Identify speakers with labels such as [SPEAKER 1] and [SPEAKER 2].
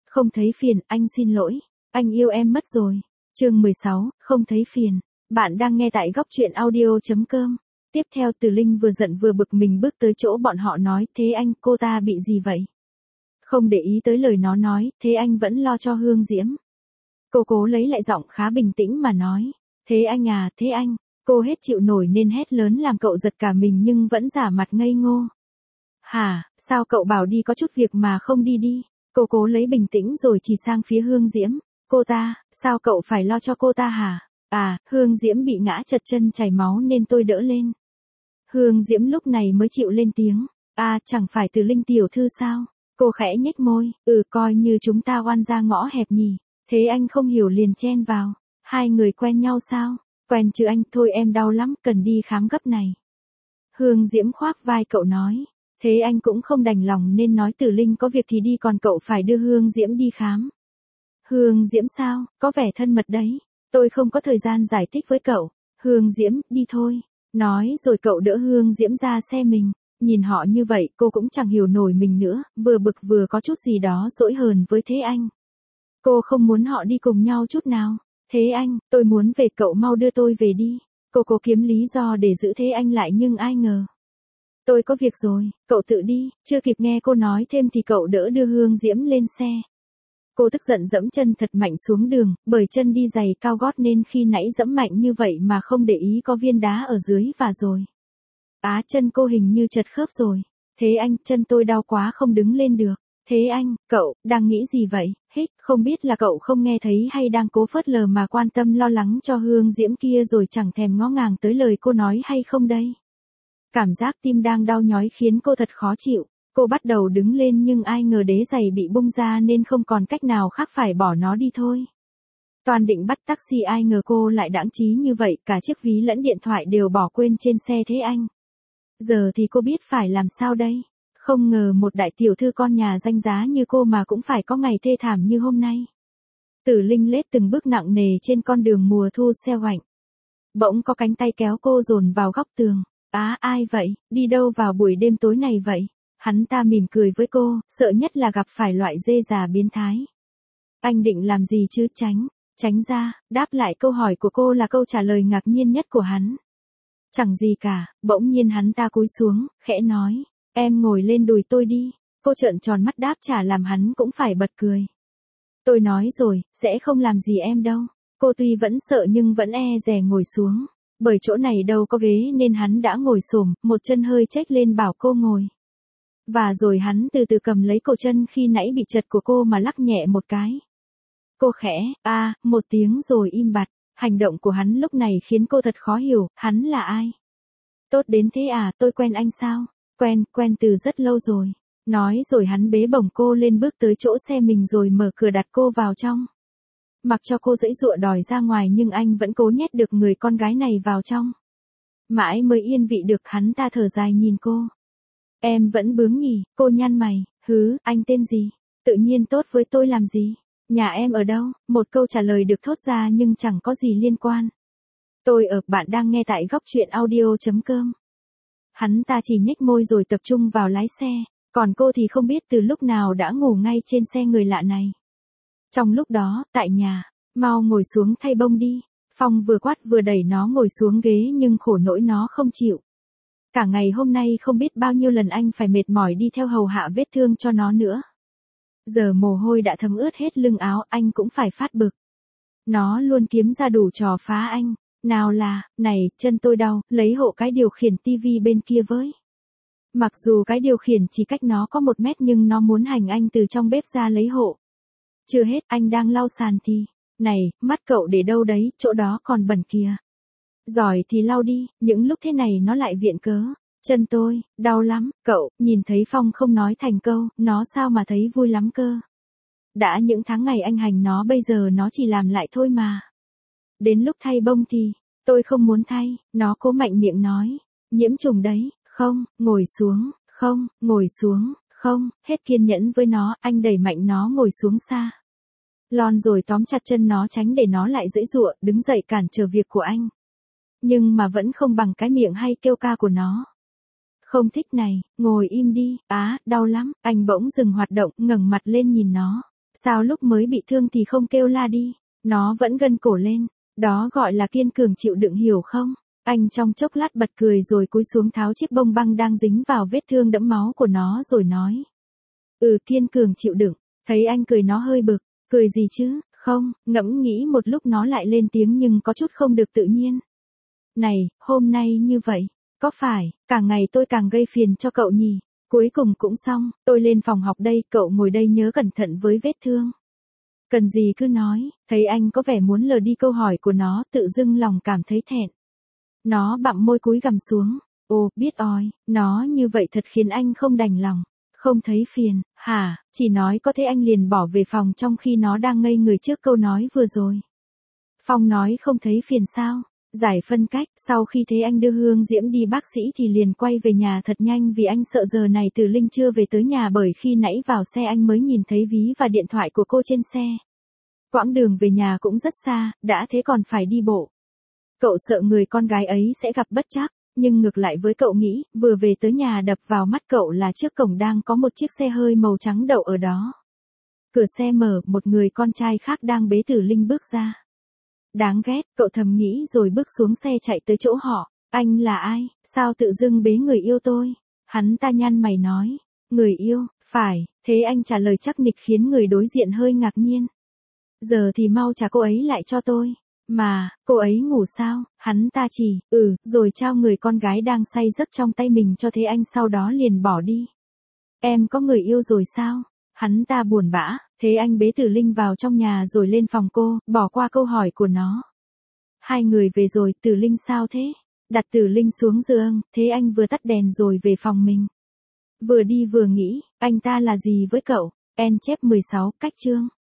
[SPEAKER 1] Không thấy phiền, anh xin lỗi. Anh yêu em mất rồi. Chương 16, không thấy phiền. Bạn đang nghe tại góc truyện audio.com. Tiếp theo Từ Linh vừa giận vừa bực mình bước tới chỗ bọn họ nói, thế anh, cô ta bị gì vậy? Không để ý tới lời nó nói, thế anh vẫn lo cho Hương Diễm. Cô cố lấy lại giọng khá bình tĩnh mà nói, thế anh à, thế anh. Cô hết chịu nổi nên hét lớn làm cậu giật cả mình nhưng vẫn giả mặt ngây ngô. Hả, sao cậu bảo đi có chút việc mà không đi đi? Cô cố lấy bình tĩnh rồi chỉ sang phía Hương Diễm. Cô ta, sao cậu phải lo cho cô ta hả? À, Hương Diễm bị ngã trật chân chảy máu nên tôi đỡ lên. Hương Diễm lúc này mới chịu lên tiếng. À, chẳng phải Từ Linh tiểu thư sao? Cô khẽ nhếch môi, coi như chúng ta oan ra ngõ hẹp nhỉ. Thế anh không hiểu liền chen vào. Hai người quen nhau sao? Quen chứ anh, thôi em đau lắm, cần đi khám gấp này. Hương Diễm khoác vai cậu nói. Thế anh cũng không đành lòng nên nói Từ Linh có việc thì đi còn cậu phải đưa Hương Diễm đi khám. Hương Diễm sao, có vẻ thân mật đấy. Tôi không có thời gian giải thích với cậu. Hương Diễm, đi thôi. Nói rồi cậu đỡ Hương Diễm ra xe mình. Nhìn họ như vậy cô cũng chẳng hiểu nổi mình nữa, vừa bực vừa có chút gì đó dỗi hờn với Thế Anh. Cô không muốn họ đi cùng nhau chút nào. Thế Anh, tôi muốn về, cậu mau đưa tôi về đi. Cô cố kiếm lý do để giữ Thế Anh lại nhưng ai ngờ. Tôi có việc rồi, cậu tự đi. Chưa kịp nghe cô nói thêm thì cậu đỡ đưa Hương Diễm lên xe. Cô tức giận dẫm chân thật mạnh xuống đường, bởi chân đi giày cao gót nên khi nãy dẫm mạnh như vậy mà không để ý có viên đá ở dưới và rồi. Á, chân cô hình như chật khớp rồi. Thế anh, chân tôi đau quá không đứng lên được. Thế anh, cậu, đang nghĩ gì vậy? Hít, không biết là cậu không nghe thấy hay đang cố phớt lờ mà quan tâm lo lắng cho Hương Diễm kia rồi chẳng thèm ngó ngàng tới lời cô nói hay không đây? Cảm giác tim đang đau nhói khiến cô thật khó chịu. Cô bắt đầu đứng lên nhưng ai ngờ đế giày bị bung ra nên không còn cách nào khác phải bỏ nó đi thôi. Toàn định bắt taxi ai ngờ cô lại đãng trí như vậy, cả chiếc ví lẫn điện thoại đều bỏ quên trên xe Thế Anh. Giờ thì cô biết phải làm sao đây? Không ngờ một đại tiểu thư con nhà danh giá như cô mà cũng phải có ngày thê thảm như hôm nay. Từ Linh lết từng bước nặng nề trên con đường mùa thu se lạnh. Bỗng có cánh tay kéo cô dồn vào góc tường. Á, ai vậy? Đi đâu vào buổi đêm tối này vậy? Hắn ta mỉm cười với cô, sợ nhất là gặp phải loại dê già biến thái. Anh định làm gì chứ? Tránh ra. Đáp lại câu hỏi của cô là câu trả lời ngạc nhiên nhất của hắn. Chẳng gì cả. Bỗng nhiên hắn ta cúi xuống, khẽ nói, em ngồi lên đùi tôi đi. Cô trợn tròn mắt đáp trả làm hắn cũng phải bật cười. Tôi nói rồi, sẽ không làm gì em đâu. Cô tuy vẫn sợ nhưng vẫn e dè ngồi xuống. Bởi chỗ này đâu có ghế nên hắn đã ngồi xổm, một chân hơi chếch lên bảo cô ngồi. Và rồi hắn từ từ cầm lấy cổ chân khi nãy bị trật của cô mà lắc nhẹ một cái. Cô khẽ, một tiếng rồi im bặt. Hành động của hắn lúc này khiến cô thật khó hiểu, hắn là ai? Tốt đến thế à, tôi quen anh sao? Quen từ rất lâu rồi. Nói rồi hắn bế bổng cô lên bước tới chỗ xe mình rồi mở cửa đặt cô vào trong. Mặc cho cô giãy giụa đòi ra ngoài nhưng anh vẫn cố nhét được người con gái này vào trong. Mãi mới yên vị được, hắn ta thở dài nhìn cô. Em vẫn bướng nhỉ? Cô nhăn mày. Anh tên gì? Tự nhiên tốt với tôi làm gì? Nhà em ở đâu? Một câu trả lời được thốt ra nhưng chẳng có gì liên quan. Tôi ở, bạn đang nghe tại góc truyện audio.com. Hắn ta chỉ nhếch môi rồi tập trung vào lái xe, còn cô thì không biết từ lúc nào đã ngủ ngay trên xe người lạ này. Trong lúc đó, tại nhà, mau ngồi xuống thay bông đi. Phong vừa quát vừa đẩy nó ngồi xuống ghế nhưng khổ nỗi nó không chịu. Cả ngày hôm nay không biết bao nhiêu lần anh phải mệt mỏi đi theo hầu hạ vết thương cho nó nữa. Giờ mồ hôi đã thấm ướt hết lưng áo, anh cũng phải phát bực. Nó luôn kiếm ra đủ trò phá anh. Nào là, này, chân tôi đau, lấy hộ cái điều khiển tivi bên kia với. Mặc dù cái điều khiển chỉ cách nó có 1 mét nhưng nó muốn hành anh từ trong bếp ra lấy hộ. Chưa hết, anh đang lau sàn thì, này, mắt cậu để đâu đấy, chỗ đó còn bẩn kìa. Giỏi thì lau đi, những lúc thế này nó lại viện cớ. Chân tôi, đau lắm, cậu, nhìn thấy Phong không nói thành câu, nó sao mà thấy vui lắm cơ. Đã những tháng ngày anh hành nó bây giờ nó chỉ làm lại thôi mà. Đến lúc thay bông thì, tôi không muốn thay, nó cố mạnh miệng nói, nhiễm trùng đấy, không, ngồi xuống, không, ngồi xuống, không, hết kiên nhẫn với nó, anh đẩy mạnh nó ngồi xuống xa. Lon rồi tóm chặt chân nó tránh để nó lại giãy giụa, đứng dậy cản trở việc của anh. Nhưng mà vẫn không bằng cái miệng hay kêu ca của nó. Không thích này, ngồi im đi, đau lắm, anh bỗng dừng hoạt động, ngẩng mặt lên nhìn nó. Sao lúc mới bị thương thì không kêu la đi, nó vẫn gân cổ lên, đó gọi là kiên cường chịu đựng hiểu không? Anh trong chốc lát bật cười rồi cúi xuống tháo chiếc bông băng đang dính vào vết thương đẫm máu của nó rồi nói. Kiên cường chịu đựng, thấy anh cười nó hơi bực, cười gì chứ, không, ngẫm nghĩ một lúc nó lại lên tiếng nhưng có chút không được tự nhiên. Này, hôm nay như vậy, có phải, càng ngày tôi càng gây phiền cho cậu nhỉ? Cuối cùng cũng xong, tôi lên phòng học đây, cậu ngồi đây nhớ cẩn thận với vết thương. Cần gì cứ nói, thấy anh có vẻ muốn lờ đi câu hỏi của nó, tự dưng lòng cảm thấy thẹn. Nó bặm môi cúi gằm xuống, biết oi, nó như vậy thật khiến anh không đành lòng. Không thấy phiền, hả, chỉ nói có thế anh liền bỏ về phòng trong khi nó đang ngây người trước câu nói vừa rồi. Phong nói không thấy phiền sao? Giải phân cách, sau khi thấy anh đưa Hương Diễm đi bác sĩ thì liền quay về nhà thật nhanh vì anh sợ giờ này Từ Linh chưa về tới nhà bởi khi nãy vào xe anh mới nhìn thấy ví và điện thoại của cô trên xe. Quãng đường về nhà cũng rất xa, đã thế còn phải đi bộ. Cậu sợ người con gái ấy sẽ gặp bất trắc, nhưng ngược lại với cậu nghĩ, vừa về tới nhà đập vào mắt cậu là trước cổng đang có một chiếc xe hơi màu trắng đậu ở đó. Cửa xe mở, một người con trai khác đang bế Từ Linh bước ra. Đáng ghét, cậu thầm nghĩ rồi bước xuống xe chạy tới chỗ họ. Anh là ai, sao tự dưng bế người yêu tôi? Hắn ta nhăn mày nói. Người yêu, phải, thế anh trả lời chắc nịch khiến người đối diện hơi ngạc nhiên. Giờ thì mau trả cô ấy lại cho tôi. Mà, cô ấy ngủ sao? Hắn ta chỉ, rồi trao người con gái đang say giấc trong tay mình cho thế anh sau đó liền bỏ đi. Em có người yêu rồi sao? Hắn ta buồn bã, thế anh bế Từ Linh vào trong nhà rồi lên phòng cô, bỏ qua câu hỏi của nó. Hai người về rồi, Từ Linh sao thế? Đặt Từ Linh xuống giường, thế anh vừa tắt đèn rồi về phòng mình. Vừa đi vừa nghĩ, anh ta là gì với cậu? En chép 16, cách chương.